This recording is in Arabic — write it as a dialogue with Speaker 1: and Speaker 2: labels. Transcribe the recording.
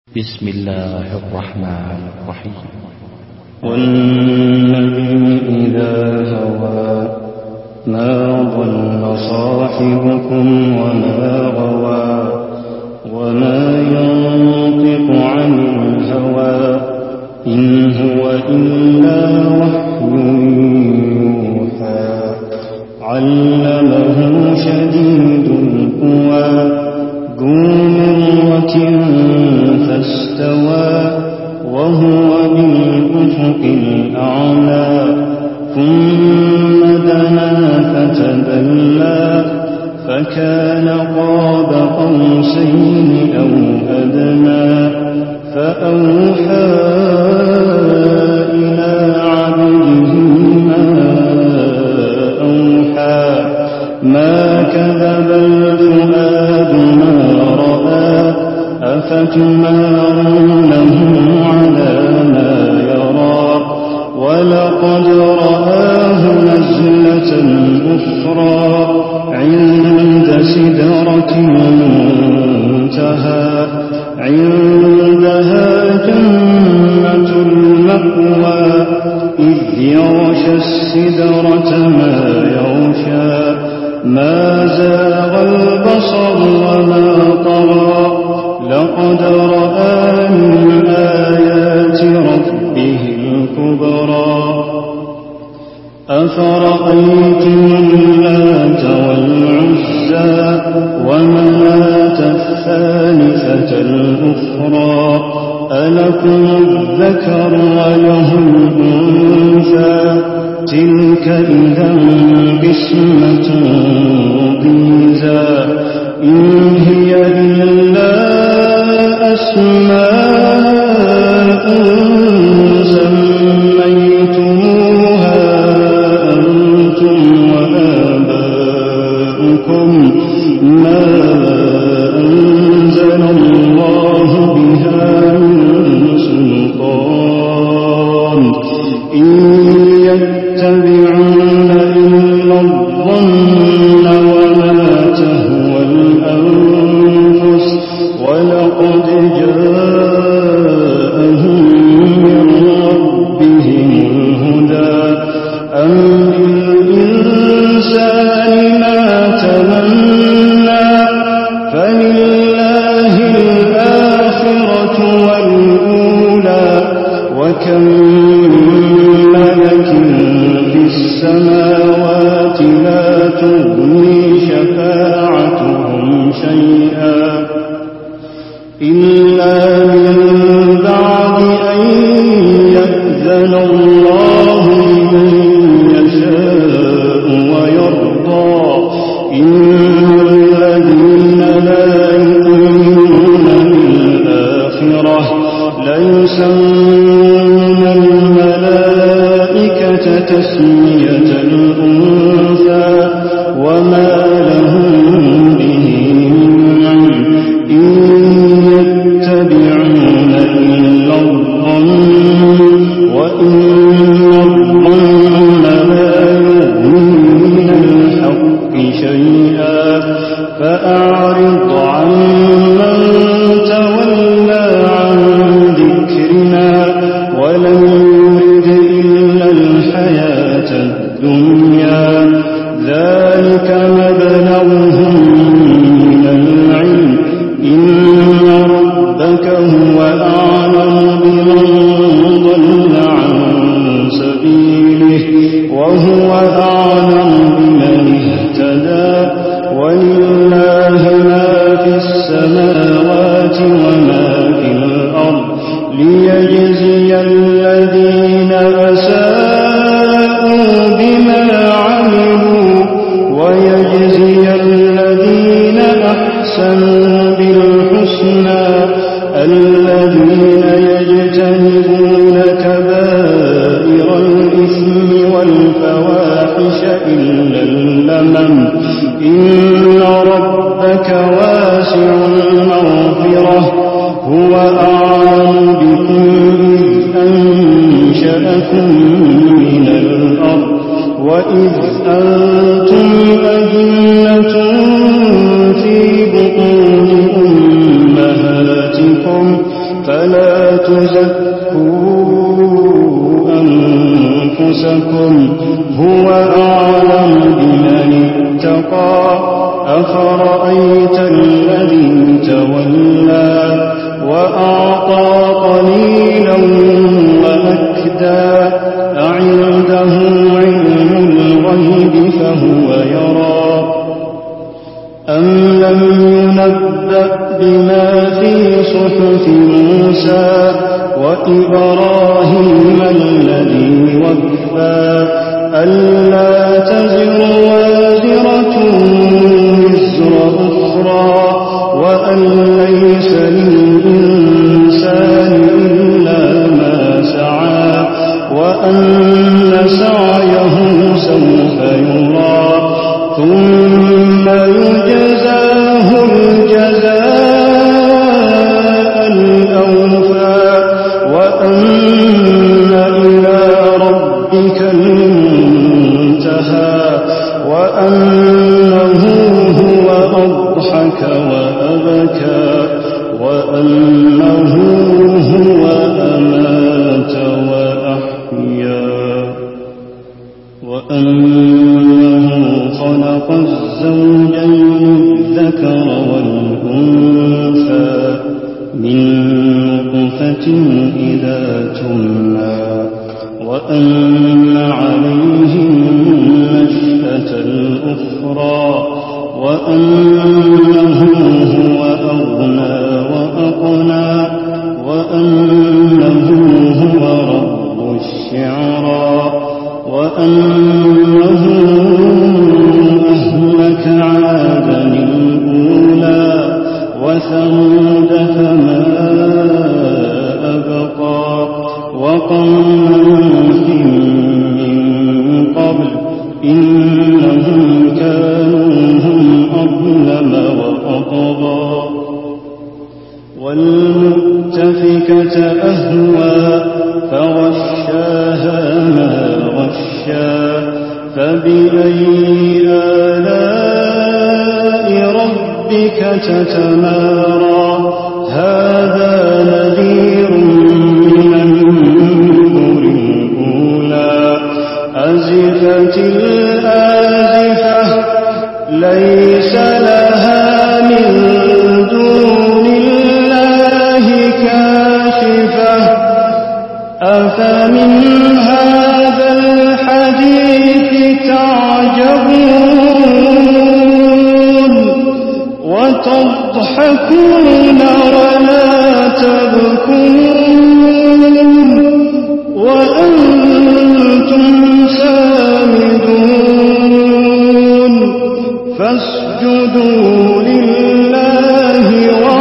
Speaker 1: بسم الله الرحمن الرحيم.
Speaker 2: والنجم إذا هوى ما ضل صاحبكم وما غوى وما ينطق عن الهوى إن هو إلا وحي يوحى علمه شديد القوى ذو مرة فاستوى وهو بالأفق الأعلى ثم دنا فتدلى فكان قاب قوسين أو أدنى فأوحى إلى عبده ما أوحى ما كذب الفؤاد ما رأى أفتمارونه على ما يرى ولقد رآه نزلة أخرى عند سدرة المنتهى عندها جنة المأوى إذ يغشى السدرة ما يغشى ما زاغ البصر وما طغى لقد رأى من آيات ربه الكبرى أفرأيتم اللات والعزى ومناة الثالثة الأخرى ألكم الذكر وله الأنثى تلك إذا قسمة ضيزى إن هي إلا أسماء سميتموها أنتم وآباؤكم ما أنزل الله بها من سلطان إن يتبعون إلا الظن وما تهوى الأنفس ولقد جاءهم من ربهم الهدى أم للإنسان ما تمنى فلله الآخرة والأولى وكم ملك في السماوات لا تغني شفاعتهم شيئا إلا من بعد أن يأذن الله لمن يشاء ويرضى إن الذين لا يؤمنون بالآخرة ليسمون الملائكة تسمية الأنثى وما لهم به من علم إن يتبعون إلا الظن وإن الظن لا يغني من الحق شيئا فأعرض عمن تولى عن ذكرنا ولم يرد إلا الحياة الدنيا ذلك مبلغهم من العلم إن ربك هو أعلم بمن ضل عن سبيله وهو أعلم بمن اهتدى ولله ما في السماوات وما في الأرض ليجزي الذين أساءوا بما عملوا ويجزي الذين أحسنوا بالحسنى الذين يجتنبون كبائر الإثم والفواحش إلا اللمم إن ربك واسع المغفرة هو أعلم بكم إذ أنشأكم من الأرض وإذ أنتم أجنة في بطون أمهاتكم فلا تزكوا أنفسكم هو أعلم بمن اتقى أفرأيت الذي تولى وأعطى قليلا وأكدى أعنده علم الغيب فهو يرى أم لم ينبأ بما في صحف موسى وإبراهيم الذي وفى ألا تزر وازرة وزر أخرى وأن ليس للإنسان إلا ما سعى وأن سعيه سوف يرى ثم يجزاه الجزاء الأوفى وأن إلى ربك المنتهى وأنه هو أضحك وأبكى وأنه هو أمات وأحيا وأنه خلق الزوجين الذكر والأنثى من نطفة إذا تمنى وأن عليه النشأة الأخرى وأنه هو أغنى وأقنى وأنه هو رب الشعرى وأنه أهلك عادا الأولى وثمود فما أبقى وقوم نوح من قبل إنهم كانوا هم أظلم وأطغى والمؤتفكة أهوى فغشاها ما غشا فبأي آلاء ربك تتمارى هذا نذير من النذر الأولى أزفت الآزفة ليس لها من دون الله كاشفة أفمن هذا الحديث تعجبون وتضحكون ولا تبكون وأنتم سامدون فاسجدوا لله